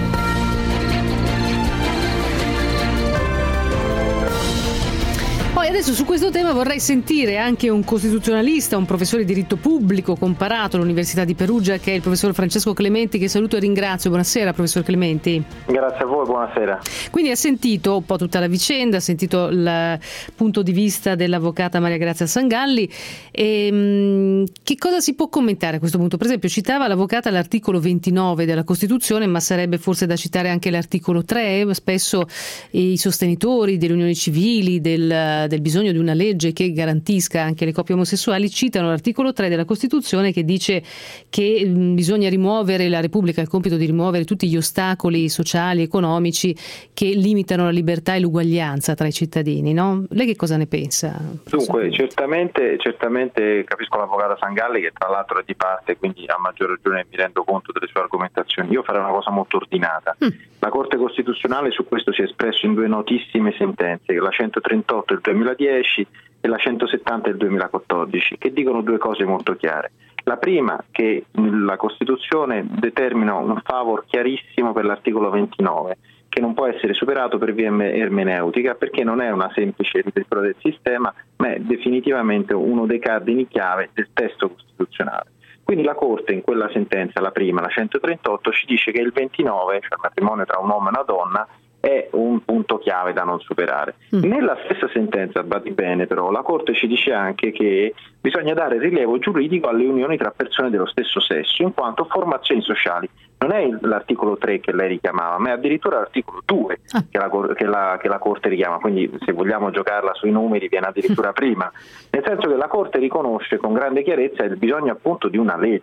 Poi adesso su questo tema vorrei sentire anche un costituzionalista, un professore di diritto pubblico comparato all'Università di Perugia, che è il professor Francesco Clementi, che saluto e ringrazio. Buonasera professor Clementi. Grazie a voi, buonasera. Quindi ha sentito un po' tutta la vicenda, ha sentito il punto di vista dell'avvocata Maria Grazia Sangalli. E, mh, che cosa si può commentare a questo punto? Per esempio citava l'avvocata l'articolo ventinove della Costituzione, ma sarebbe forse da citare anche l'articolo tre. Spesso i sostenitori delle unioni civili, del del bisogno di una legge che garantisca anche le coppie omosessuali citano l'articolo tre della Costituzione, che dice che mh, bisogna rimuovere, la Repubblica ha il compito di rimuovere tutti gli ostacoli sociali e economici che limitano la libertà e l'uguaglianza tra i cittadini, no? Lei che cosa ne pensa? Dunque, certamente, certamente capisco l'avvocata Sangalli, che tra l'altro è di parte, quindi a maggior ragione mi rendo conto delle sue argomentazioni. Io farei una cosa molto ordinata. Mm. La Corte Costituzionale su questo si è espresso in due notissime sentenze, la centotrentotto del duemiladieci e la centosettanta del duemilaquattordici, che dicono due cose molto chiare. La prima, che la Costituzione determina un favor chiarissimo per l'articolo ventinove, che non può essere superato per via ermeneutica, perché non è una semplice rilettura del sistema, ma è definitivamente uno dei cardini chiave del testo costituzionale. Quindi la Corte in quella sentenza, la prima, la centotrentotto, ci dice che il ventinove, cioè il matrimonio tra un uomo e una donna, è un punto chiave da non superare. Mm. Nella stessa sentenza, badi bene però, la Corte ci dice anche che bisogna dare rilievo giuridico alle unioni tra persone dello stesso sesso, in quanto formazioni sociali. Non è l'articolo tre che lei richiamava, ma è addirittura l'articolo due ah. che, la, che, la, che la Corte richiama, quindi se vogliamo giocarla sui numeri viene addirittura prima, nel senso che la Corte riconosce con grande chiarezza il bisogno appunto di una legge.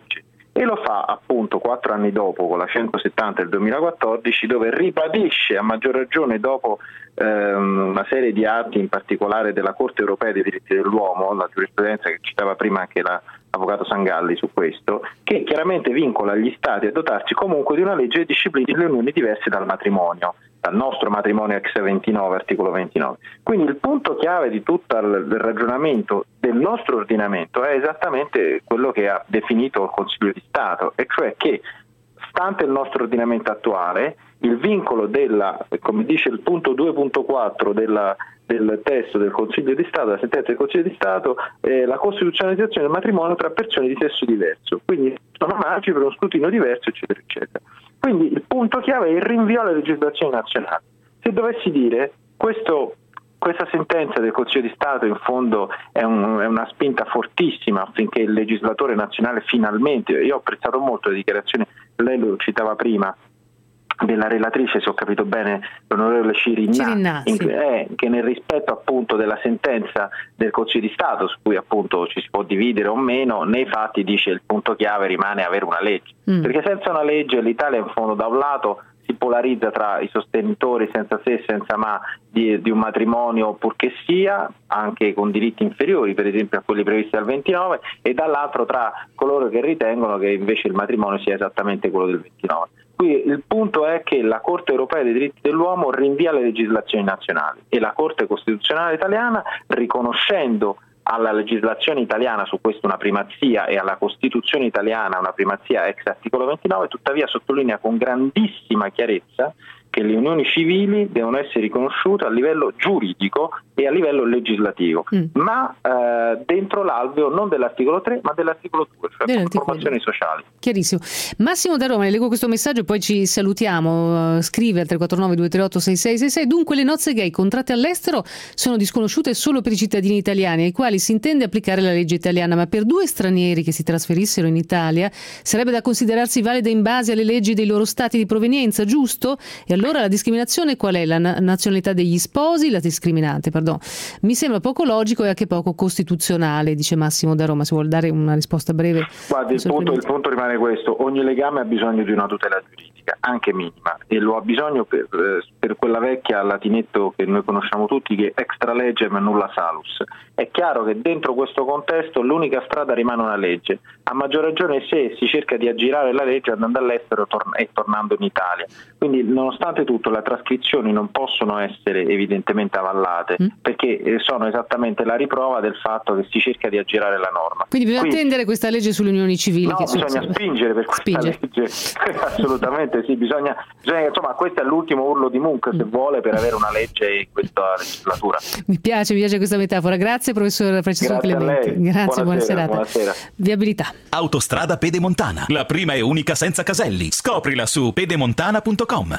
e lo fa appunto quattro anni dopo con la centosettanta del duemilaquattordici, dove ribadisce a maggior ragione dopo ehm, una serie di atti, in particolare della Corte Europea dei diritti dell'uomo, la giurisprudenza che citava prima anche la avvocato Sangalli su questo, che chiaramente vincola gli Stati a dotarsi comunque di una legge che disciplini le unioni diverse dal matrimonio, dal nostro matrimonio ex ventinove, articolo ventinove. Quindi il punto chiave di tutto il ragionamento del nostro ordinamento è esattamente quello che ha definito il Consiglio di Stato, e cioè che, stante il nostro ordinamento attuale, il vincolo della, come dice il punto due punto quattro della del testo del Consiglio di Stato, la sentenza del Consiglio di Stato, è la costituzionalizzazione del matrimonio tra persone di sesso diverso, quindi sono margini per uno scrutinio diverso, eccetera, eccetera. Quindi il punto chiave è il rinvio alle legislazioni nazionali. Se dovessi dire questo, questa sentenza del Consiglio di Stato in fondo è, un, è una spinta fortissima affinché il legislatore nazionale finalmente, io ho apprezzato molto le dichiarazioni, lei lo citava prima, della relatrice, se ho capito bene, l'onorevole Cirinna, Cirinna in, sì. eh, che nel rispetto appunto della sentenza del Consiglio di Stato, su cui appunto ci si può dividere o meno, nei fatti dice il punto chiave rimane avere una legge, mm. perché senza una legge l'Italia in fondo da un lato si polarizza tra i sostenitori senza se e senza ma di, di un matrimonio purché sia, anche con diritti inferiori per esempio a quelli previsti dal ventinove, e dall'altro tra coloro che ritengono che invece il matrimonio sia esattamente quello del ventinove. Qui il punto è che la Corte Europea dei diritti dell'uomo rinvia le legislazioni nazionali e la Corte Costituzionale italiana, riconoscendo alla legislazione italiana su questo una primazia e alla Costituzione italiana una primazia ex articolo ventinove, tuttavia sottolinea con grandissima chiarezza che le unioni civili devono essere riconosciute a livello giuridico e a livello legislativo, mm. ma eh, dentro l'alveo non dell'articolo tre ma dell'articolo due, cioè trasformazioni sociali. Chiarissimo. Massimo da Roma, le leggo questo messaggio e poi ci salutiamo. Uh, scrive al tre quattro nove due tre otto sei sei sei sei: dunque le nozze gay contratte all'estero sono disconosciute solo per i cittadini italiani ai quali si intende applicare la legge italiana, ma per due stranieri che si trasferissero in Italia sarebbe da considerarsi valida in base alle leggi dei loro stati di provenienza, giusto? E allora la discriminazione qual è? La na- nazionalità degli sposi? La discriminante, pardon. Mi sembra poco logico e anche poco costituzionale, dice Massimo da Roma. Se vuol dare una risposta breve. Guardi, il punto, il punto rimane questo: ogni legame ha bisogno di una tutela giuridica, anche minima, e lo ha bisogno per, per quella vecchia latinetto che noi conosciamo tutti, che extra legem nulla salus. È chiaro che dentro questo contesto l'unica strada rimane una legge, a maggior ragione se si cerca di aggirare la legge andando all'estero e tornando in Italia. Quindi nonostante tutto le trascrizioni non possono essere evidentemente avallate, mm. perché sono esattamente la riprova del fatto che si cerca di aggirare la norma. Quindi bisogna Quindi, attendere questa legge sulle unioni civili. No, che bisogna sono... spingere per questa spingere. legge. Assolutamente sì, bisogna, bisogna, insomma, questo è l'ultimo urlo di Munch, se mm. vuole, per avere una legge in questa legislatura. Mi piace, mi piace questa metafora. Grazie professor Francesco Clementi. Grazie, buona serata. Buonasera. Viabilità. Autostrada Pedemontana, la prima e unica senza caselli. Scoprila su pedemontana punto com.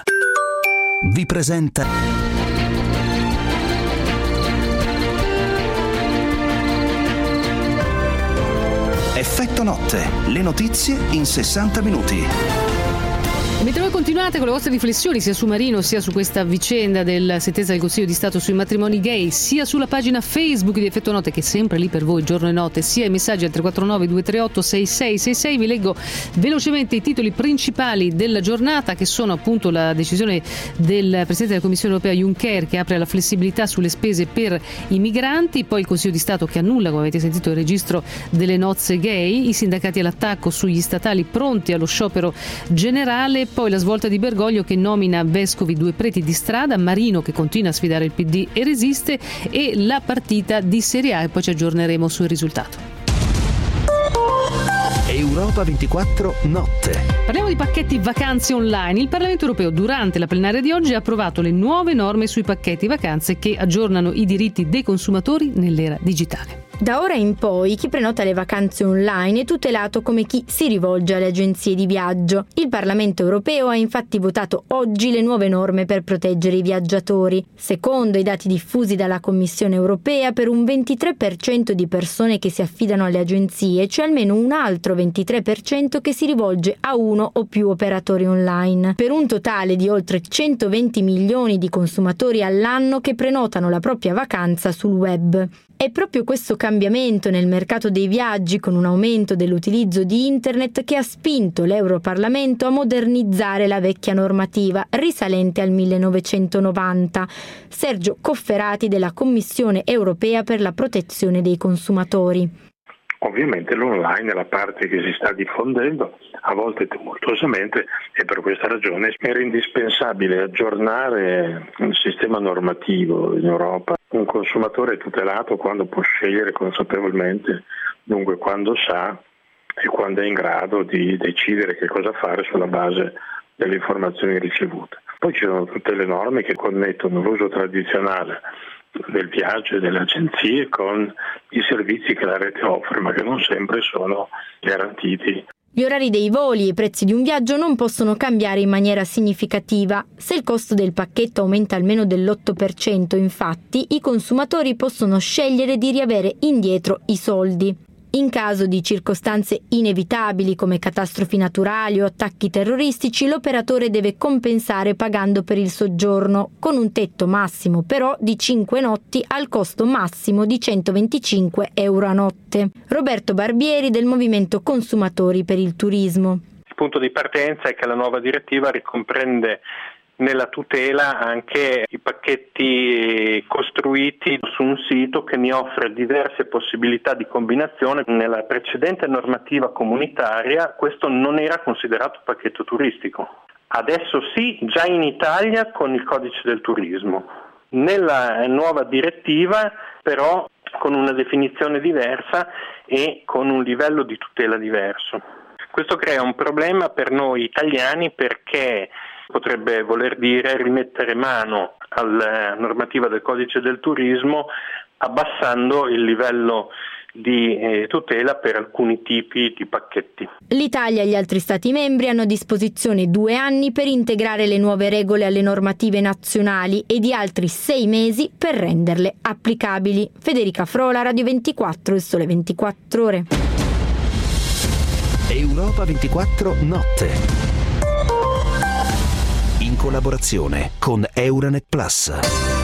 Vi presenta Effetto Notte, le notizie in sessanta minuti. Mentre voi continuate con le vostre riflessioni sia su Marino sia su questa vicenda della sentenza del Consiglio di Stato sui matrimoni gay, sia sulla pagina Facebook di Effetto Notte, che è sempre lì per voi giorno e notte, sia i messaggi al tre quattro nove due tre otto sei sei sei sei, vi leggo velocemente i titoli principali della giornata, che sono appunto la decisione del Presidente della Commissione Europea Juncker, che apre la flessibilità sulle spese per i migranti, poi il Consiglio di Stato che annulla, come avete sentito, il registro delle nozze gay, i sindacati all'attacco sugli statali pronti allo sciopero generale, poi la svolta di Bergoglio che nomina vescovi due preti di strada, Marino che continua a sfidare il P D e resiste, e la partita di Serie A, e poi ci aggiorneremo sul risultato. Europa ventiquattro Notte. Parliamo di pacchetti vacanze online. Il Parlamento europeo durante la plenaria di oggi ha approvato le nuove norme sui pacchetti vacanze che aggiornano i diritti dei consumatori nell'era digitale. Da ora in poi chi prenota le vacanze online è tutelato come chi si rivolge alle agenzie di viaggio. Il Parlamento europeo ha infatti votato oggi le nuove norme per proteggere i viaggiatori. Secondo i dati diffusi dalla Commissione europea, per un ventitré per cento di persone che si affidano alle agenzie c'è almeno un altro ventitré per cento che si rivolge a uno o più operatori online, per un totale di oltre centoventi milioni di consumatori all'anno che prenotano la propria vacanza sul web. È proprio questo cambiamento nel mercato dei viaggi con un aumento dell'utilizzo di internet che ha spinto l'Europarlamento a modernizzare la vecchia normativa risalente al millenovecentonovanta. Sergio Cofferati della Commissione europea per la protezione dei consumatori. Ovviamente l'online è la parte che si sta diffondendo, a volte tumultuosamente, e per questa ragione era indispensabile aggiornare il sistema normativo in Europa. Un consumatore è tutelato quando può scegliere consapevolmente, dunque quando sa e quando è in grado di decidere che cosa fare sulla base delle informazioni ricevute. Poi ci sono tutte le norme che connettono l'uso tradizionale del viaggio e delle agenzie con i servizi che la rete offre, ma che non sempre sono garantiti. Gli orari dei voli e i prezzi di un viaggio non possono cambiare in maniera significativa. Se il costo del pacchetto aumenta almeno dell'otto per cento, infatti, i consumatori possono scegliere di riavere indietro i soldi. In caso di circostanze inevitabili come catastrofi naturali o attacchi terroristici, l'operatore deve compensare pagando per il soggiorno, con un tetto massimo però di cinque notti al costo massimo di centoventicinque euro a notte. Roberto Barbieri del Movimento Consumatori per il Turismo. Il punto di partenza è che la nuova direttiva ricomprende nella tutela anche i pacchetti costruiti su un sito che mi offre diverse possibilità di combinazione. Nella precedente normativa comunitaria questo non era considerato pacchetto turistico. Adesso sì, già in Italia con il codice del turismo. Nella nuova direttiva però con una definizione diversa e con un livello di tutela diverso. Questo crea un problema per noi italiani perché potrebbe voler dire rimettere mano alla normativa del codice del turismo abbassando il livello di eh, tutela per alcuni tipi di pacchetti. L'Italia e gli altri Stati membri hanno a disposizione due anni per integrare le nuove regole alle normative nazionali e di altri sei mesi per renderle applicabili. Federica Frola, Radio ventiquattro, Il Sole ventiquattro Ore. Europa ventiquattro Notte. In collaborazione con Euronet Plus.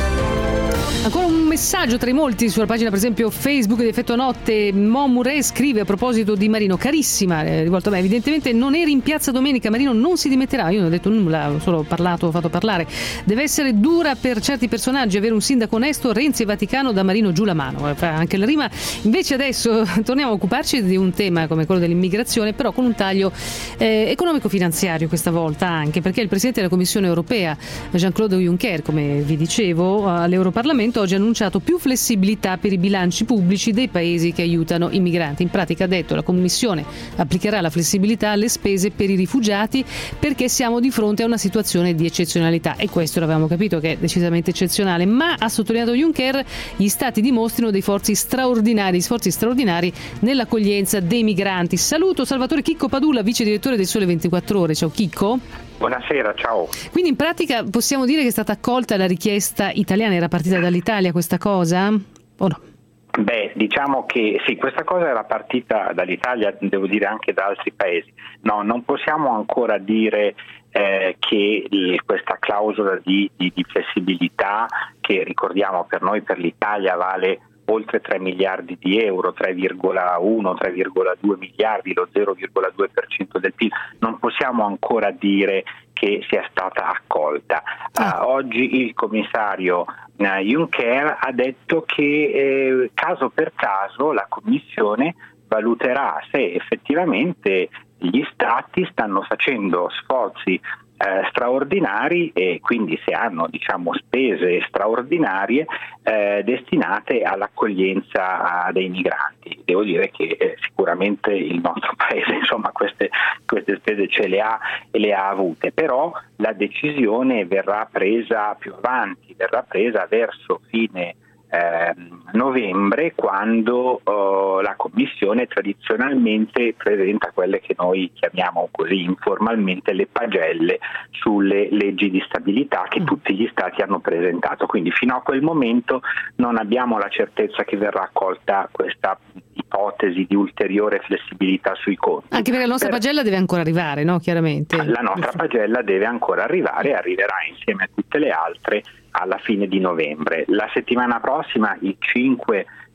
Ancora un messaggio tra i molti sulla pagina per esempio Facebook di Effetto Notte. Mo Murray scrive a proposito di Marino: carissima, eh, rivolto a me, evidentemente non eri in piazza domenica, Marino non si dimetterà. Io non ho detto nulla, ho solo parlato, ho fatto parlare. Deve essere dura per certi personaggi avere un sindaco onesto, Renzi e Vaticano, da Marino giù la mano, fa anche la rima. Invece adesso torniamo a occuparci di un tema come quello dell'immigrazione, però con un taglio eh, economico-finanziario questa volta, anche perché il Presidente della Commissione Europea Jean-Claude Juncker, come vi dicevo, all'Europarlamento oggi ha annunciato più flessibilità per i bilanci pubblici dei paesi che aiutano i migranti. In pratica ha detto la Commissione applicherà la flessibilità alle spese per i rifugiati perché siamo di fronte a una situazione di eccezionalità, e questo l'avevamo capito che è decisamente eccezionale, ma ha sottolineato Juncker gli stati dimostrino dei forzi straordinari, sforzi straordinari nell'accoglienza dei migranti. Saluto Salvatore Chicco Padula, vice direttore del Sole ventiquattro Ore. Ciao Chicco. Buonasera, ciao. Quindi in pratica possiamo dire che è stata accolta la richiesta italiana, era partita dall'Italia questa cosa o no? Beh, diciamo che sì, questa cosa era partita dall'Italia, devo dire anche da altri paesi. No, non possiamo ancora dire eh, che di questa clausola di, di, di flessibilità, che ricordiamo per noi, per l'Italia, vale oltre tre miliardi di euro, tre virgola uno, tre virgola due miliardi, lo zero virgola due per cento del P I L, non possiamo ancora dire che sia stata accolta. Uh, oggi il commissario uh, Juncker ha detto che eh, caso per caso la Commissione valuterà se effettivamente gli Stati stanno facendo sforzi Eh, straordinari e quindi se hanno, diciamo, spese straordinarie eh, destinate all'accoglienza a dei migranti. Devo dire che eh, sicuramente il nostro paese, insomma, queste, queste spese ce le ha e le ha avute, però la decisione verrà presa più avanti, verrà presa verso fine Eh, novembre, quando uh, la Commissione tradizionalmente presenta quelle che noi chiamiamo così informalmente le pagelle sulle leggi di stabilità che tutti gli Stati hanno presentato. Quindi fino a quel momento non abbiamo la certezza che verrà accolta questa ipotesi di ulteriore flessibilità sui conti. Anche perché la nostra per... pagella deve ancora arrivare, no? Chiaramente. La nostra pagella deve ancora arrivare e arriverà insieme a tutte le altre alla fine di novembre. La settimana prossima, il cinque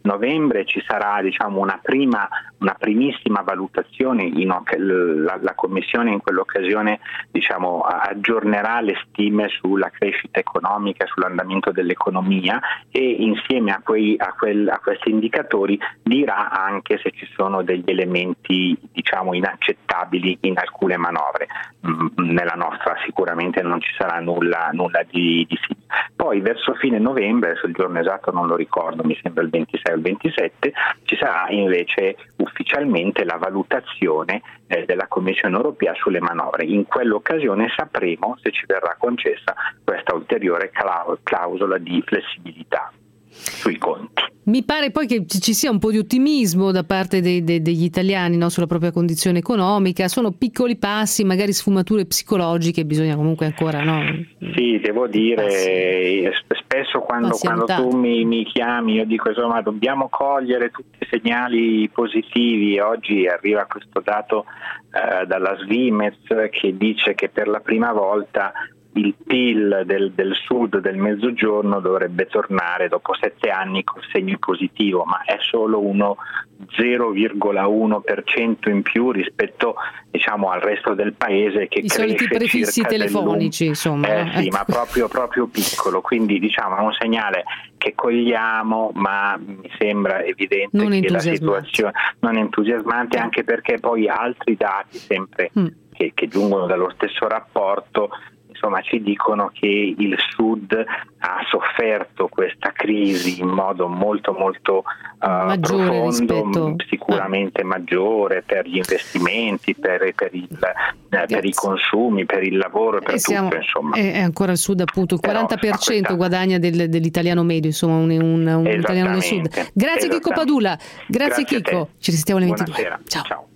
novembre ci sarà diciamo una prima una primissima valutazione, in, la, la Commissione in quell'occasione diciamo aggiornerà le stime sulla crescita economica, sull'andamento dell'economia e insieme a, quei, a, quel, a questi indicatori dirà anche se ci sono degli elementi diciamo inaccettabili in alcune manovre. Nella nostra sicuramente non ci sarà nulla, nulla di, di simile. Poi verso fine novembre, adesso il giorno esatto non lo ricordo, mi sembra il ventisei o il ventisette, ci sarà invece ufficialmente la valutazione eh, della Commissione europea sulle manovre. In quell'occasione sapremo se ci verrà concessa questa ulteriore clausola di flessibilità sui conti. Mi pare poi che ci sia un po' di ottimismo da parte dei, dei, degli italiani, no, sulla propria condizione economica. Sono piccoli passi, magari sfumature psicologiche, bisogna comunque ancora, no? Sì, devo dire, passi. spesso quando, quando tu mi, mi chiami io dico insomma dobbiamo cogliere tutti i segnali positivi. Oggi arriva questo dato eh, dalla Svimez che dice che per la prima volta il P I L del, del sud, del mezzogiorno dovrebbe tornare dopo sette anni con segno positivo, ma è solo uno zero virgola uno per cento in più rispetto diciamo al resto del paese che i cresce soliti prefissi telefonici insomma eh, no? sì, ecco. ma proprio, proprio piccolo, quindi diciamo è un segnale che cogliamo, ma mi sembra evidente non che la situazione non è entusiasmante, anche perché poi altri dati sempre mm. che, che giungono dallo stesso rapporto insomma ci dicono che il Sud ha sofferto questa crisi in modo molto molto uh, profondo, rispetto... sicuramente ah. maggiore per gli investimenti, per, per, il, eh, per i consumi, per il lavoro e per e tutto siamo, insomma. È ancora il Sud appunto, il quaranta per cento questa... guadagna del, dell'italiano medio, insomma un, un, un italiano del Sud. Grazie Chicco Padula, grazie, grazie Chicco, ci risentiamo alle ventidue. Buonasera. Ciao. Ciao.